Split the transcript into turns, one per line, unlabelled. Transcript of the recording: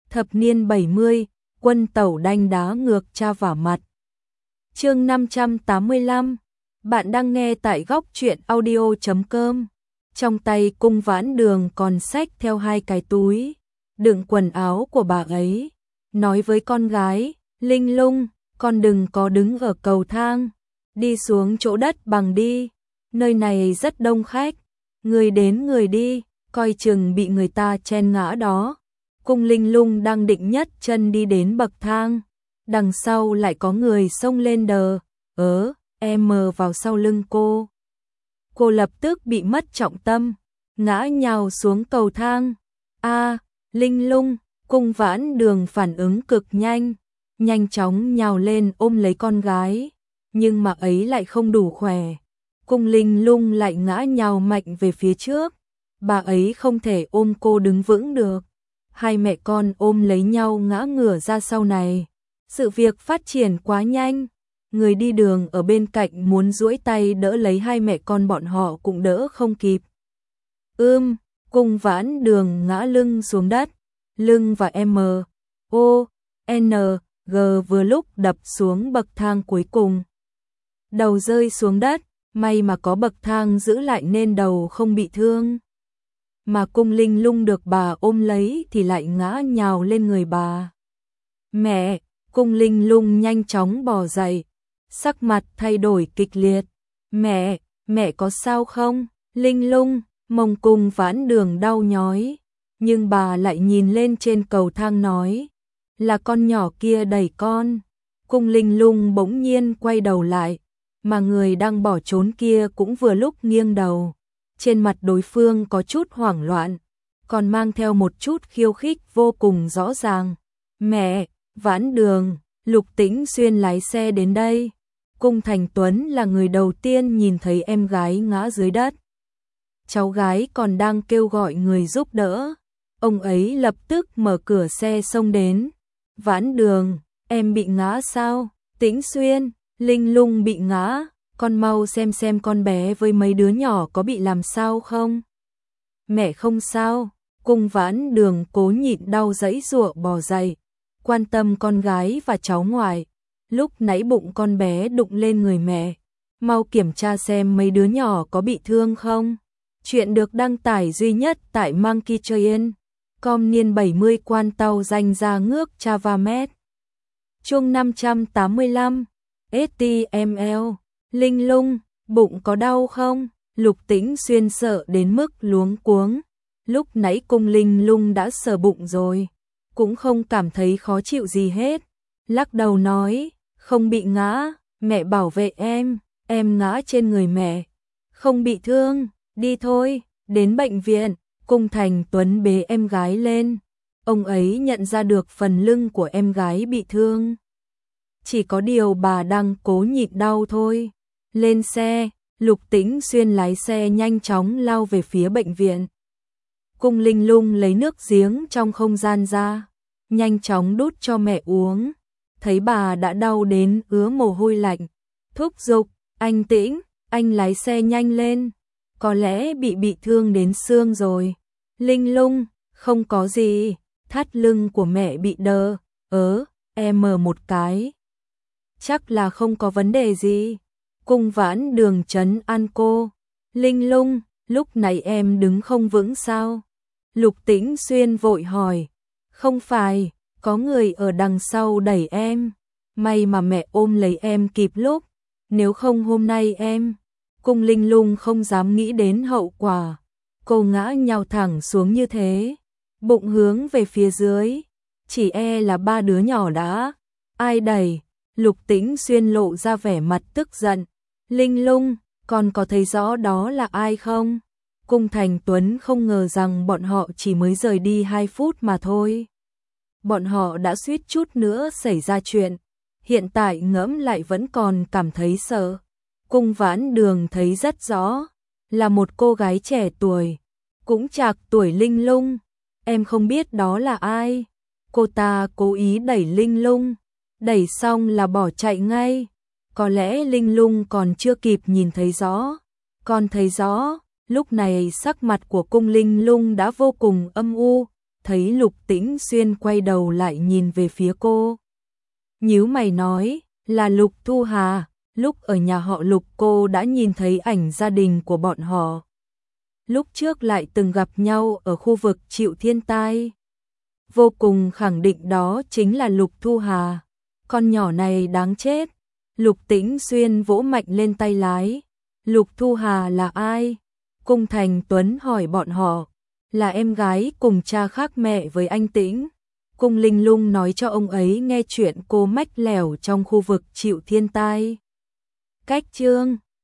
Thập niên 70, quân tẩu đanh đá ngược cha vả mặt. Chương 585. Bạn đang nghe tại góc truyện audio.com. Trong tay Cung Vãn Đường còn xách theo 2 cái túi đựng quần áo của bà ấy, nói với con gái, Linh Lung, con đừng có đứng ở cầu thang, đi xuống chỗ đất bằng đi, nơi này rất đông khách, người đến người đi, coi chừng bị người ta chen ngã đó. Cung Linh Lung đang định nhấc chân đi đến bậc thang, đằng sau lại có người xông lên em vào sau lưng cô. Cô lập tức bị mất trọng tâm, ngã nhào xuống cầu thang. Linh Lung, Cung Vãn Đường phản ứng cực nhanh, nhanh chóng nhào lên ôm lấy con gái, nhưng mà ấy lại không đủ khỏe. Cung Linh Lung lại ngã nhào mạnh về phía trước, bà ấy không thể ôm cô đứng vững được. Hai mẹ con ôm lấy nhau ngã ngửa ra sau này. Sự việc phát triển quá nhanh, người đi đường ở bên cạnh muốn duỗi tay đỡ lấy hai mẹ con bọn họ cũng đỡ không kịp. Cung Vãn Đường ngã lưng xuống đất, lưng và G vừa lúc đập xuống bậc thang cuối cùng. Đầu rơi xuống đất, may mà có bậc thang giữ lại nên đầu không bị thương. Mà Cung Linh Lung được bà ôm lấy thì lại ngã nhào lên người bà. Mẹ! Cung Linh Lung nhanh chóng bò dậy, sắc mặt thay đổi kịch liệt. Mẹ có sao không? Linh Lung, mông Cung Vãn Đường đau nhói, nhưng bà lại nhìn lên trên cầu thang nói, là con nhỏ kia đẩy con. Cung Linh Lung bỗng nhiên quay đầu lại, mà người đang bỏ trốn kia cũng vừa lúc nghiêng đầu. Trên mặt đối phương có chút hoảng loạn, còn mang theo một chút khiêu khích vô cùng rõ ràng. Mẹ! Vãn Đường, Lục Tĩnh Xuyên lái xe đến đây. Cung Thành Tuấn là người đầu tiên nhìn thấy em gái ngã dưới đất. Cháu gái còn đang kêu gọi người giúp đỡ. Ông ấy lập tức mở cửa xe xông đến. Vãn Đường, em bị ngã sao? Tĩnh Xuyên, Linh Lung bị ngã, con mau xem con bé với mấy đứa nhỏ có bị làm sao không? Mẹ không sao. Cung Vãn Đường cố nhịn đau giãy giụa bò dậy, quan tâm con gái và cháu ngoại. Lúc nãy bụng con bé đụng lên người mẹ, mau kiểm tra xem mấy đứa nhỏ có bị thương không. Chuyện được đăng tải duy nhất tại monkeytrain.com niên 70 quan tàu danh ra ngước Chavamet. Chương 585. STML. Linh Lung, bụng có đau không? Lục Tĩnh Xuyên sợ đến mức luống cuống. Lúc nãy Cung Linh Lung đã sờ bụng rồi, cũng không cảm thấy khó chịu gì hết. Lắc đầu nói, không bị ngã, mẹ bảo vệ em ngã trên người mẹ. Không bị thương, đi thôi, đến bệnh viện. Cung Thành Tuấn bế em gái lên. Ông ấy nhận ra được phần lưng của em gái bị thương. Chỉ có điều bà đang cố nhịn đau thôi. Lên xe, Lục Tĩnh Xuyên lái xe nhanh chóng lao về phía bệnh viện. Cung Linh Lung lấy nước giếng trong không gian ra, nhanh chóng đút cho mẹ uống. Thấy bà đã đau đến ứa mồ hôi lạnh, thúc giục, anh Tĩnh, anh lái xe nhanh lên, có lẽ bị thương đến xương rồi. Linh Lung, không có gì, thắt lưng của mẹ bị đơ, một cái. Chắc là không có vấn đề gì. Cung Vãn Đường trấn an cô. Linh Lung, lúc nãy em đứng không vững sao? Lục Tĩnh Xuyên vội hỏi. Không phải, có người ở đằng sau đẩy em. May mà mẹ ôm lấy em kịp lúc. Nếu không hôm nay em. Cung Linh Lung không dám nghĩ đến hậu quả. Cô ngã nhào thẳng xuống như thế, bụng hướng về phía dưới. Chỉ là 3 đứa nhỏ đã. Ai đẩy? Lục Tĩnh Xuyên lộ ra vẻ mặt tức giận. Linh Lung, con có thấy rõ đó là ai không? Cung Thành Tuấn không ngờ rằng bọn họ chỉ mới rời đi 2 phút mà thôi. Bọn họ đã suýt chút nữa xảy ra chuyện. Hiện tại ngẫm lại vẫn còn cảm thấy sợ. Cung Vãn Đường thấy rất rõ, là một cô gái trẻ tuổi, cũng chạc tuổi Linh Lung. Em không biết đó là ai. Cô ta cố ý đẩy Linh Lung, đẩy xong là bỏ chạy ngay. Có lẽ Linh Lung còn chưa kịp nhìn thấy rõ. Còn thấy rõ, lúc này sắc mặt của Cung Linh Lung đã vô cùng âm u, thấy Lục Tĩnh Xuyên quay đầu lại nhìn về phía cô. Nhíu mày nói, là Lục Thu Hà, lúc ở nhà họ Lục cô đã nhìn thấy ảnh gia đình của bọn họ. Lúc trước lại từng gặp nhau ở khu vực chịu thiên tai. Vô cùng khẳng định đó chính là Lục Thu Hà. Con nhỏ này đáng chết. Lục Tĩnh Xuyên vỗ mạnh lên tay lái. Lục Thu Hà là ai? Cung Thành Tuấn hỏi bọn họ. Là em gái cùng cha khác mẹ với anh Tĩnh. Cung Linh Lung nói cho ông ấy nghe chuyện cô mách lẻo trong khu vực chịu thiên tai. Cách chương